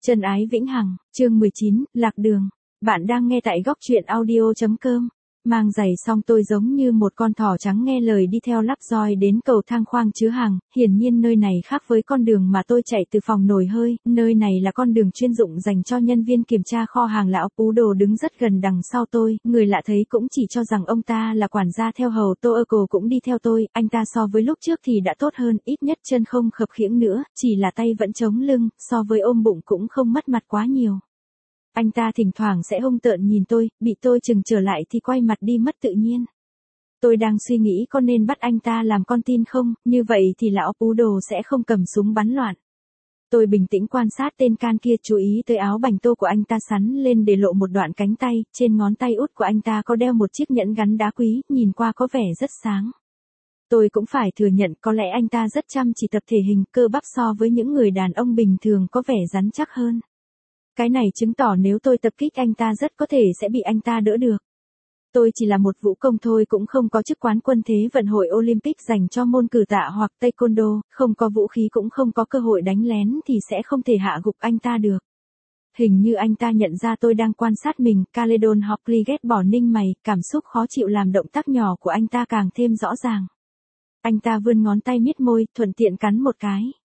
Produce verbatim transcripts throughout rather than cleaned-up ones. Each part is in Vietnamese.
Chân ái vĩnh hằng, chương mười chín, lạc đường. Bạn đang nghe tại góc truyện audio.com. Mang giày xong tôi giống như một con thỏ trắng nghe lời đi theo lắp roi đến cầu thang khoang chứa hàng, hiển nhiên nơi này khác với con đường mà tôi chạy từ phòng nồi hơi, nơi này là con đường chuyên dụng dành cho nhân viên kiểm tra kho hàng. Lão Pú Đồ đứng rất gần đằng sau tôi, người lạ thấy cũng chỉ cho rằng ông ta là quản gia theo hầu. Tô ơ cồ cũng đi theo tôi, anh ta so với lúc trước thì đã tốt hơn, ít nhất chân không khập khiễng nữa, chỉ là tay vẫn chống lưng, so với ôm bụng cũng không mất mặt quá nhiều. Anh ta thỉnh thoảng sẽ hung tợn nhìn tôi, bị tôi chừng trở lại thì quay mặt đi mất tự nhiên. Tôi đang suy nghĩ có nên bắt anh ta làm con tin không, như vậy thì lão Pú Đồ sẽ không cầm súng bắn loạn. Tôi bình tĩnh quan sát tên can kia, chú ý tới áo bành tô của anh ta sắn lên để lộ một đoạn cánh tay, trên ngón tay út của anh ta có đeo một chiếc nhẫn gắn đá quý, nhìn qua có vẻ rất sáng. Tôi cũng phải thừa nhận có lẽ anh ta rất chăm chỉ tập thể hình, cơ bắp so với những người đàn ông bình thường có vẻ rắn chắc hơn. Cái này chứng tỏ nếu tôi tập kích anh ta rất có thể sẽ bị anh ta đỡ được. Tôi chỉ là một vũ công thôi, cũng không có chức quán quân thế vận hội Olympic dành cho môn cử tạ hoặc taekwondo, không có vũ khí cũng không có cơ hội đánh lén thì sẽ không thể hạ gục anh ta được. Hình như anh ta nhận ra tôi đang quan sát mình. Caledon Hockley ghét bỏ ninh mày, cảm xúc khó chịu làm động tác nhỏ của anh ta càng thêm rõ ràng. Anh ta vươn ngón tay miết môi, thuận tiện cắn một cái.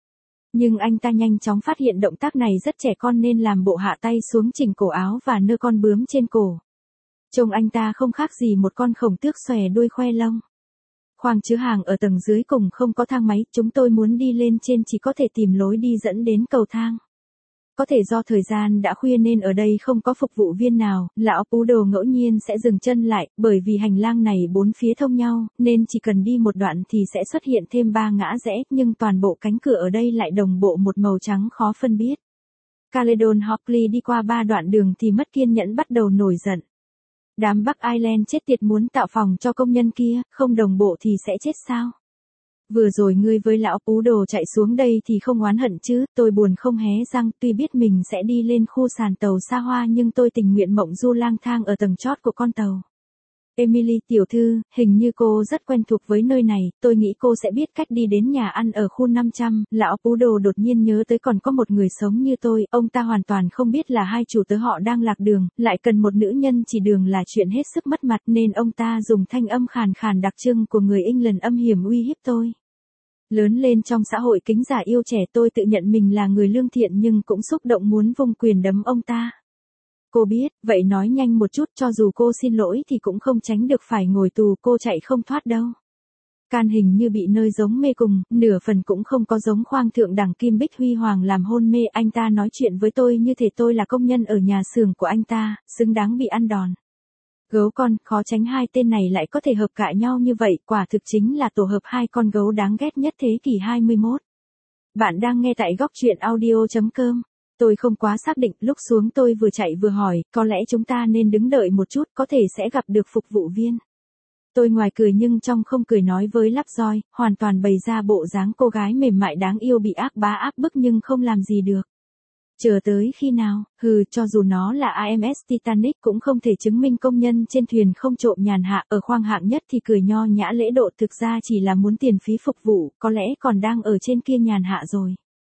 Nhưng anh ta nhanh chóng phát hiện động tác này rất trẻ con nên làm bộ hạ tay xuống chỉnh cổ áo và nơ con bướm trên cổ. Trông anh ta không khác gì một con khổng tước xòe đuôi khoe lông. Khoang chứa hàng ở tầng dưới cùng không có thang máy, chúng tôi muốn đi lên trên chỉ có thể tìm lối đi dẫn đến cầu thang. Có thể do thời gian đã khuya nên ở đây không có phục vụ viên nào, lão Pú Đồ ngẫu nhiên sẽ dừng chân lại, bởi vì hành lang này bốn phía thông nhau, nên chỉ cần đi một đoạn thì sẽ xuất hiện thêm ba ngã rẽ, nhưng toàn bộ cánh cửa ở đây lại đồng bộ một màu trắng khó phân biết. Caledon Hockley đi qua ba đoạn đường thì mất kiên nhẫn bắt đầu nổi giận. Đám Bắc Ireland chết tiệt muốn tạo phòng cho công nhân kia, không đồng bộ thì sẽ chết sao? Vừa rồi ngươi với lão Pú Đồ chạy xuống đây thì không oán hận chứ? Tôi buồn không hé răng, tuy biết mình sẽ đi lên khu sàn tàu xa hoa nhưng tôi tình nguyện mộng du lang thang ở tầng chót của con tàu. Emily tiểu thư, hình như cô rất quen thuộc với nơi này, tôi nghĩ cô sẽ biết cách đi đến nhà ăn ở khu năm trăm. Lão Pú Đồ đột nhiên nhớ tới còn có một người sống như tôi, ông ta hoàn toàn không biết là hai chủ tớ họ đang lạc đường, lại cần một nữ nhân chỉ đường là chuyện hết sức mất mặt nên ông ta dùng thanh âm khàn khàn đặc trưng của người England âm hiểm uy hiếp tôi. Lớn lên trong xã hội kính già yêu trẻ, tôi tự nhận mình là người lương thiện nhưng cũng xúc động muốn vung quyền đấm ông ta. Cô biết, vậy nói nhanh một chút, cho dù cô xin lỗi thì cũng không tránh được phải ngồi tù, cô chạy không thoát đâu. Can hình như bị nơi giống mê cùng, nửa phần cũng không có giống khoang thượng đẳng Kim Bích Huy Hoàng làm hôn mê. Anh ta nói chuyện với tôi như thể tôi là công nhân ở nhà xưởng của anh ta, xứng đáng bị ăn đòn. Gấu con, khó tránh hai tên này lại có thể hợp cãi nhau như vậy, quả thực chính là tổ hợp hai con gấu đáng ghét nhất thế kỷ hai mươi mốt. Bạn đang nghe tại góc truyện audio.com. Tôi không quá xác định, lúc xuống tôi vừa chạy vừa hỏi, có lẽ chúng ta nên đứng đợi một chút, có thể sẽ gặp được phục vụ viên. Tôi ngoài cười nhưng trong không cười nói với lắp roi, hoàn toàn bày ra bộ dáng cô gái mềm mại đáng yêu bị ác bá áp bức nhưng không làm gì được. Chờ tới khi nào, hừ, cho dù nó là i em ét Titanic cũng không thể chứng minh công nhân trên thuyền không trộm nhàn hạ, ở khoang hạng nhất thì cười nho nhã lễ độ, thực ra chỉ là muốn tiền phí phục vụ, có lẽ còn đang ở trên kia nhàn hạ rồi.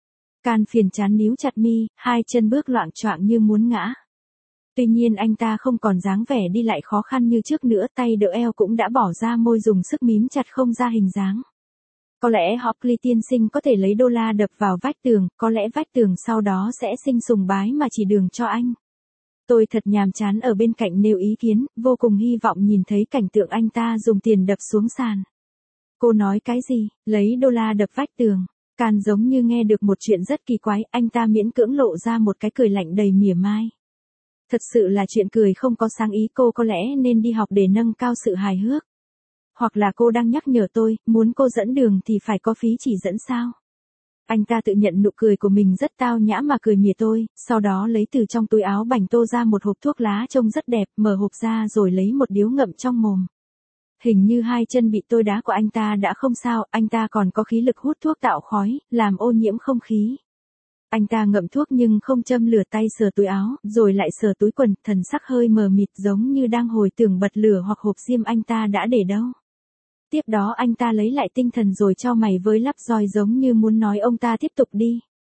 Can phiền chán níu chặt mi, hai chân bước loạng choạng như muốn ngã. Tuy nhiên anh ta không còn dáng vẻ đi lại khó khăn như trước nữa, tay đỡ eo cũng đã bỏ ra môi dùng sức mím chặt không ra hình dáng. Có lẽ Hockley tiên sinh có thể lấy đô la đập vào vách tường, có lẽ vách tường sau đó sẽ sinh sùng bái mà chỉ đường cho anh. Tôi thật nhàm chán ở bên cạnh nêu ý kiến, vô cùng hy vọng nhìn thấy cảnh tượng anh ta dùng tiền đập xuống sàn. Cô nói cái gì, lấy đô la đập vách tường? Can giống như nghe được một chuyện rất kỳ quái, anh ta miễn cưỡng lộ ra một cái cười lạnh đầy mỉa mai. Thật sự là chuyện cười không có sáng ý, cô có lẽ nên đi học để nâng cao sự hài hước. Hoặc là cô đang nhắc nhở tôi, muốn cô dẫn đường thì phải có phí chỉ dẫn sao? Anh ta tự nhận nụ cười của mình rất tao nhã mà cười mỉa tôi, sau đó lấy từ trong túi áo bành tô ra một hộp thuốc lá trông rất đẹp, mở hộp ra rồi lấy một điếu ngậm trong mồm. Hình như hai chân bị tôi đá của anh ta đã không sao, anh ta còn có khí lực hút thuốc tạo khói, làm ô nhiễm không khí. Anh ta ngậm thuốc nhưng không châm lửa, tay sờ túi áo, rồi lại sờ túi quần, thần sắc hơi mờ mịt giống như đang hồi tưởng bật lửa hoặc hộp diêm anh ta đã để đâu. Tiếp đó anh ta lấy lại tinh thần rồi chau mày với lắp roi giống như muốn nói ông ta tiếp tục đi.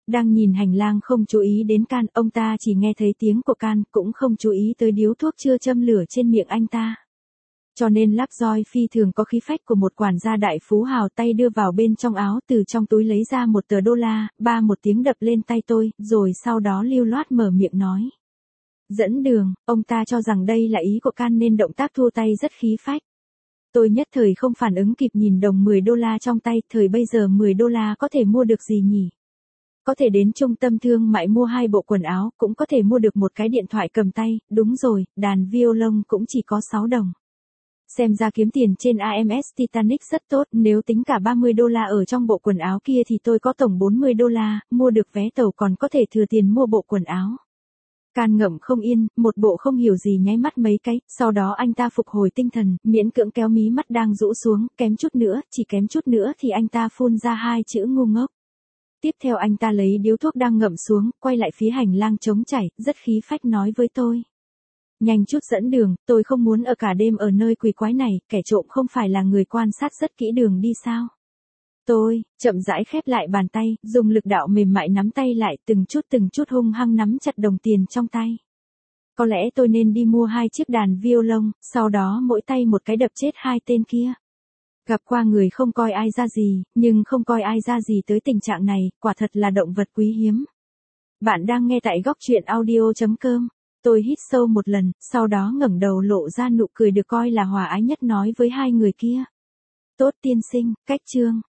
Đang nhìn hành lang không chú ý đến can, ông ta chỉ nghe thấy tiếng của can, cũng không chú ý tới điếu thuốc chưa châm lửa trên miệng anh ta. Cho nên Lovejoy phi thường có khí phách của một quản gia đại phú hào, tay đưa vào bên trong áo, từ trong túi lấy ra một tờ đô la, ba một tiếng đập lên tay tôi, rồi sau đó lưu loát mở miệng nói. Dẫn đường, ông ta cho rằng đây là ý của can nên động tác thua tay rất khí phách. Tôi nhất thời không phản ứng kịp, nhìn đồng mười đô la trong tay, thời bây giờ mười đô la có thể mua được gì nhỉ? Có thể đến trung tâm thương mại mua hai bộ quần áo, cũng có thể mua được một cái điện thoại cầm tay, đúng rồi, đàn violon cũng chỉ có sáu đồng. Xem ra kiếm tiền trên a em ét Titanic rất tốt, nếu tính cả ba mươi đô la ở trong bộ quần áo kia thì tôi có tổng bốn mươi đô la, mua được vé tàu còn có thể thừa tiền mua bộ quần áo. Can ngậm không yên, một bộ không hiểu gì nháy mắt mấy cái, sau đó anh ta phục hồi tinh thần, miễn cưỡng kéo mí mắt đang rũ xuống, kém chút nữa, chỉ kém chút nữa thì anh ta phun ra hai chữ ngu ngốc. Tiếp theo anh ta lấy điếu thuốc đang ngậm xuống, quay lại phía hành lang trống trải, rất khí phách nói với tôi. Nhanh chút dẫn đường, tôi không muốn ở cả đêm ở nơi quỷ quái này, kẻ trộm không phải là người quan sát rất kỹ đường đi sao? Tôi, chậm rãi khép lại bàn tay, dùng lực đạo mềm mại nắm tay lại, từng chút từng chút hung hăng nắm chặt đồng tiền trong tay. Có lẽ tôi nên đi mua hai chiếc đàn violon, sau đó mỗi tay một cái đập chết hai tên kia. Gặp qua người không coi ai ra gì, nhưng không coi ai ra gì tới tình trạng này, quả thật là động vật quý hiếm. Bạn đang nghe tại góc truyện audio chấm com. Tôi hít sâu một lần, sau đó ngẩng đầu lộ ra nụ cười được coi là hòa ái nhất nói với hai người kia. Tốt tiên sinh, cách chương.